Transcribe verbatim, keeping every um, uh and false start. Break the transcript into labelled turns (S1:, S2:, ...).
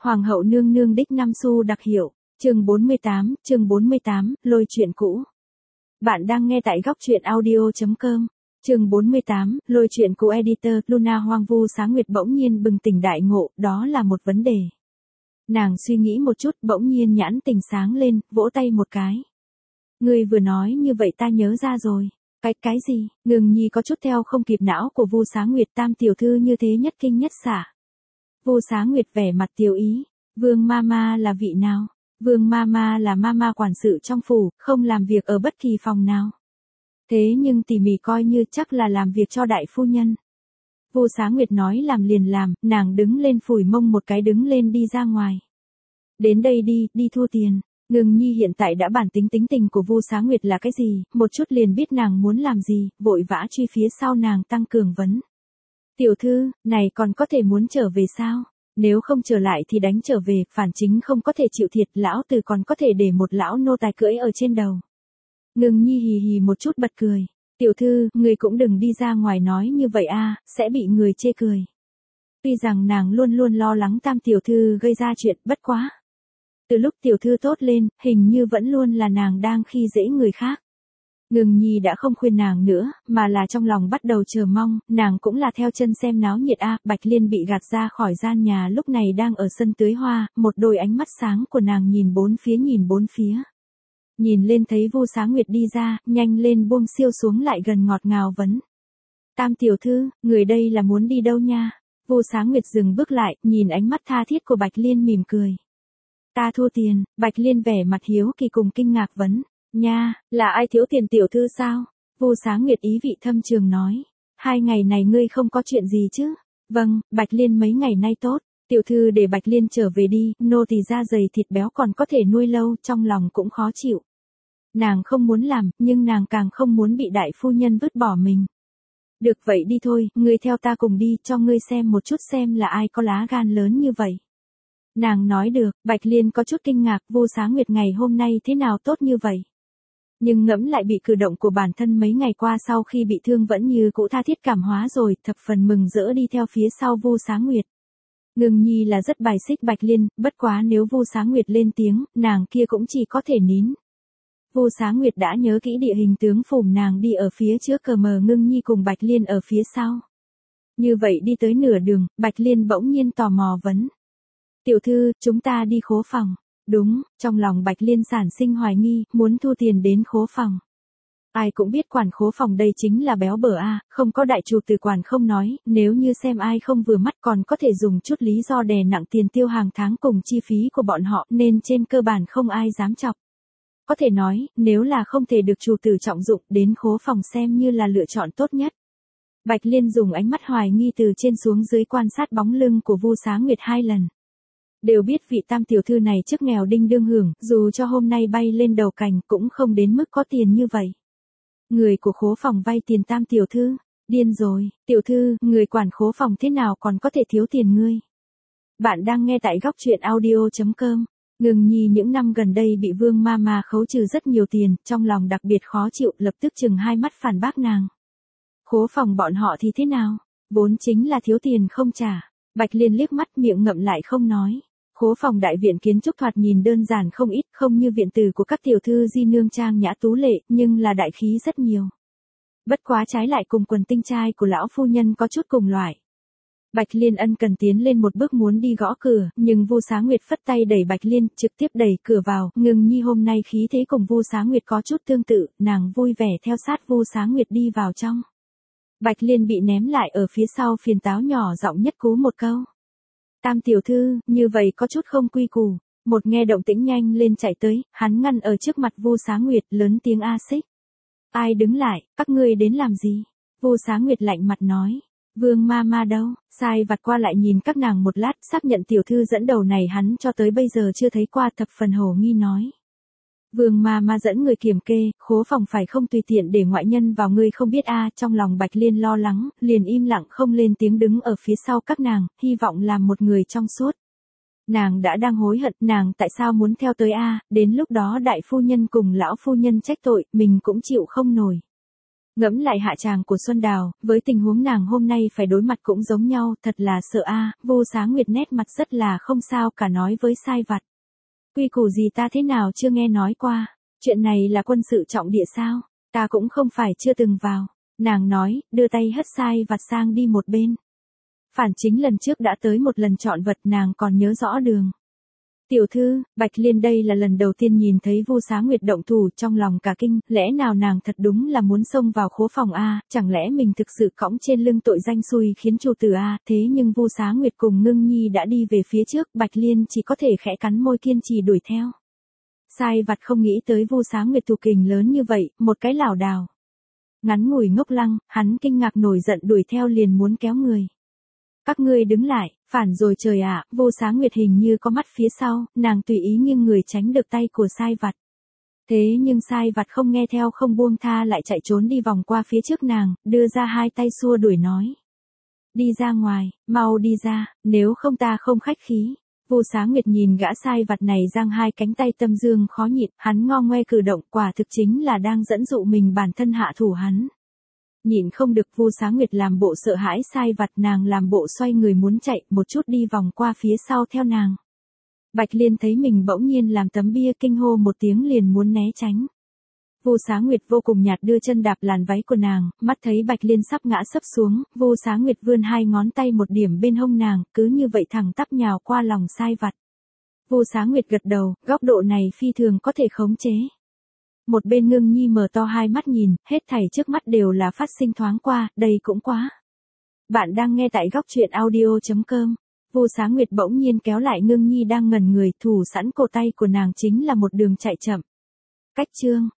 S1: Hoàng hậu nương nương đích năm xu đặc hiệu, chương bốn mươi tám, chương bốn mươi tám, lôi chuyện cũ. Bạn đang nghe tại góc truyện audio chấm com, chương bốn mươi tám, lôi chuyện cũ editor, Luna Hoang Vu Sáng Nguyệt bỗng nhiên bừng tỉnh đại ngộ, đó là một vấn đề. Nàng suy nghĩ một chút, bỗng nhiên nhãn tình sáng lên, vỗ tay một cái. Ngươi vừa nói như vậy ta nhớ ra rồi. Cái, cái gì? Ngừng Nhi có chút theo không kịp não của Vu Sáng Nguyệt, tam tiểu thư như thế nhất kinh nhất xả. Vu Sáng Nguyệt vẻ mặt tiểu ý, Vương Mama là vị nào? Vương Mama là Mama quản sự trong phủ, không làm việc ở bất kỳ phòng nào. Thế nhưng tỉ mỉ coi như chắc là làm việc cho đại phu nhân. Vu Sáng Nguyệt nói làm liền làm, nàng đứng lên phủi mông một cái đứng lên đi ra ngoài. Đến đây đi, đi thu tiền. Ngừng Nhi hiện tại đã bản tính tính tình của Vu Sáng Nguyệt là cái gì, một chút liền biết nàng muốn làm gì, vội vã truy phía sau nàng tăng cường vấn. Tiểu thư, này còn có thể muốn trở về sao? Nếu không trở lại thì đánh trở về, phản chính không có thể chịu thiệt, lão tử còn có thể để một lão nô tài cưỡi ở trên đầu. Ngừng Nhi hì hì một chút bật cười. Tiểu thư, người cũng đừng đi ra ngoài nói như vậy a, sẽ bị người chê cười. Tuy rằng nàng luôn luôn lo lắng tam tiểu thư gây ra chuyện bất quá. Từ lúc tiểu thư tốt lên, hình như vẫn luôn là nàng đang khi dễ người khác. Ngừng Nhi đã không khuyên nàng nữa, mà là trong lòng bắt đầu chờ mong, nàng cũng là theo chân xem náo nhiệt a. Bạch Liên bị gạt ra khỏi gian nhà lúc này đang ở sân tưới hoa, một đôi ánh mắt sáng của nàng nhìn bốn phía nhìn bốn phía. Nhìn lên thấy Vu Sáng Nguyệt đi ra, nhanh lên buông siêu xuống lại gần ngọt ngào vấn. Tam tiểu thư, người đây là muốn đi đâu nha? Vu Sáng Nguyệt dừng bước lại, nhìn ánh mắt tha thiết của Bạch Liên mỉm cười. Ta thua tiền. Bạch Liên vẻ mặt hiếu kỳ cùng kinh ngạc vấn. Nha, là ai thiếu tiền tiểu thư sao? Vu Sáng Nguyệt ý vị thâm trường nói. Hai ngày này ngươi không có chuyện gì chứ? Vâng, Bạch Liên mấy ngày nay tốt. Tiểu thư để Bạch Liên trở về đi, nô tỳ da dày thịt béo còn có thể nuôi lâu, trong lòng cũng khó chịu. Nàng không muốn làm, nhưng nàng càng không muốn bị đại phu nhân vứt bỏ mình. Được vậy đi thôi, ngươi theo ta cùng đi, cho ngươi xem một chút xem là ai có lá gan lớn như vậy. Nàng nói được, Bạch Liên có chút kinh ngạc, Vu Sáng Nguyệt ngày hôm nay thế nào tốt như vậy. Nhưng ngẫm lại bị cử động của bản thân mấy ngày qua sau khi bị thương vẫn như cũ tha thiết cảm hóa rồi, thập phần mừng rỡ đi theo phía sau Vu Sáng Nguyệt. Ngừng Nhi là rất bài xích Bạch Liên, bất quá nếu Vu Sáng Nguyệt lên tiếng, nàng kia cũng chỉ có thể nín. Vu Sáng Nguyệt đã nhớ kỹ địa hình tướng phùm nàng đi ở phía trước cờ mờ Ngưng Nhi cùng Bạch Liên ở phía sau. Như vậy đi tới nửa đường, Bạch Liên bỗng nhiên tò mò vấn. Tiểu thư, chúng ta đi khố phòng. Đúng, trong lòng Bạch Liên sản sinh hoài nghi, muốn thu tiền đến khố phòng. Ai cũng biết quản khố phòng đây chính là béo bở a, không có đại chủ từ quản không nói, nếu như xem ai không vừa mắt còn có thể dùng chút lý do đè nặng tiền tiêu hàng tháng cùng chi phí của bọn họ nên trên cơ bản không ai dám chọc. Có thể nói, nếu là không thể được chủ tử trọng dụng đến khố phòng xem như là lựa chọn tốt nhất. Bạch Liên dùng ánh mắt hoài nghi từ trên xuống dưới quan sát bóng lưng của Vu Sáng Nguyệt hai lần. Đều biết vị tam tiểu thư này trước nghèo đinh đương hưởng, dù cho hôm nay bay lên đầu cành cũng không đến mức có tiền như vậy. Người của khố phòng vay tiền tam tiểu thư, điên rồi, tiểu thư, người quản khố phòng thế nào còn có thể thiếu tiền ngươi. Bạn đang nghe tại góc truyện audio chấm com. Ngừng Nhi những năm gần đây bị Vương Mama khấu trừ rất nhiều tiền, trong lòng đặc biệt khó chịu, lập tức chừng hai mắt phản bác nàng. Khố phòng bọn họ thì thế nào? Vốn chính là thiếu tiền không trả. Bạch Liên liếc mắt miệng ngậm lại không nói. Khố phòng đại viện kiến trúc thoạt nhìn đơn giản không ít, không như viện tử của các tiểu thư di nương trang nhã tú lệ, nhưng là đại khí rất nhiều. Bất quá trái lại cùng quần tinh trai của lão phu nhân có chút cùng loại. Bạch Liên ân cần tiến lên một bước muốn đi gõ cửa, nhưng Vu Sáng Nguyệt phất tay đẩy Bạch Liên, trực tiếp đẩy cửa vào. Ngừng Nhi hôm nay khí thế cùng Vu Sáng Nguyệt có chút tương tự, nàng vui vẻ theo sát Vu Sáng Nguyệt đi vào trong. Bạch Liên bị ném lại ở phía sau phiền táo nhỏ giọng nhất cú một câu. Tam tiểu thư, như vậy có chút không quy củ. Một nghe động tĩnh nhanh lên chạy tới, hắn ngăn ở trước mặt Vu Sáng Nguyệt, lớn tiếng a xích. Ai đứng lại, các ngươi đến làm gì? Vu Sáng Nguyệt lạnh mặt nói. Vương Mama đâu? Sai vặt qua lại nhìn các nàng một lát, xác nhận tiểu thư dẫn đầu này hắn cho tới bây giờ chưa thấy qua, thập phần hồ nghi nói. Vương Mama dẫn người kiểm kê, khố phòng phải không tùy tiện để ngoại nhân vào, ngươi không biết a. Trong lòng Bạch Liên lo lắng, liền im lặng không lên tiếng đứng ở phía sau các nàng, hy vọng làm một người trong suốt. Nàng đã đang hối hận, nàng tại sao muốn theo tới a, đến lúc đó đại phu nhân cùng lão phu nhân trách tội, mình cũng chịu không nổi. Ngẫm lại hạ tràng của Xuân Đào, với tình huống nàng hôm nay phải đối mặt cũng giống nhau, thật là sợ a. Vô Sáng Nguyệt nét mặt rất là không sao cả nói với sai vặt. Quy củ gì ta thế nào chưa nghe nói qua, chuyện này là quân sự trọng địa sao, ta cũng không phải chưa từng vào. Nàng nói, đưa tay hất sai vặt sang đi một bên. Phản chính lần trước đã tới một lần chọn vật nàng còn nhớ rõ đường. Tiểu thư, Bạch Liên đây là lần đầu tiên nhìn thấy Vu Sáng Nguyệt động thủ, trong lòng cả kinh, lẽ nào nàng thật đúng là muốn xông vào khố phòng a, chẳng lẽ mình thực sự cõng trên lưng tội danh xui khiến chủ tử a, thế nhưng Vu Sáng Nguyệt cùng Ngưng Nhi đã đi về phía trước, Bạch Liên chỉ có thể khẽ cắn môi kiên trì đuổi theo. Sai vặt không nghĩ tới Vu Sáng Nguyệt thủ kình lớn như vậy, một cái lảo đảo. Ngắn ngủi ngốc lăng, hắn kinh ngạc nổi giận đuổi theo liền muốn kéo người. Các ngươi đứng lại, phản rồi trời ạ, Vô Sáng Nguyệt hình như có mắt phía sau, nàng tùy ý nghiêng người tránh được tay của sai vặt. Thế nhưng sai vặt không nghe theo không buông tha lại chạy trốn đi vòng qua phía trước nàng, đưa ra hai tay xua đuổi nói. Đi ra ngoài, mau đi ra, nếu không ta không khách khí. Vô Sáng Nguyệt nhìn gã sai vặt này giang hai cánh tay tâm dương khó nhịn, hắn ngo ngoe cử động quả thực chính là đang dẫn dụ mình bản thân hạ thủ hắn. Nhìn không được Vu Sáng Nguyệt làm bộ sợ hãi sai vặt, nàng làm bộ xoay người muốn chạy, một chút đi vòng qua phía sau theo nàng. Bạch Liên thấy mình bỗng nhiên làm tấm bia kinh hô một tiếng liền muốn né tránh. Vu Sáng Nguyệt vô cùng nhạt đưa chân đạp làn váy của nàng, mắt thấy Bạch Liên sắp ngã sấp xuống, Vu Sáng Nguyệt vươn hai ngón tay một điểm bên hông nàng, cứ như vậy thẳng tắp nhào qua lòng sai vặt. Vu Sáng Nguyệt gật đầu, góc độ này phi thường có thể khống chế. Một bên Ngưng Nhi mở to hai mắt nhìn, hết thảy trước mắt đều là phát sinh thoáng qua, đây cũng quá. Bạn đang nghe tại góc truyện audio chấm com. Vu Sáng Nguyệt bỗng nhiên kéo lại Ngưng Nhi đang ngẩn người, thủ sẵn cổ tay của nàng chính là một đường chạy chậm. Cách chương,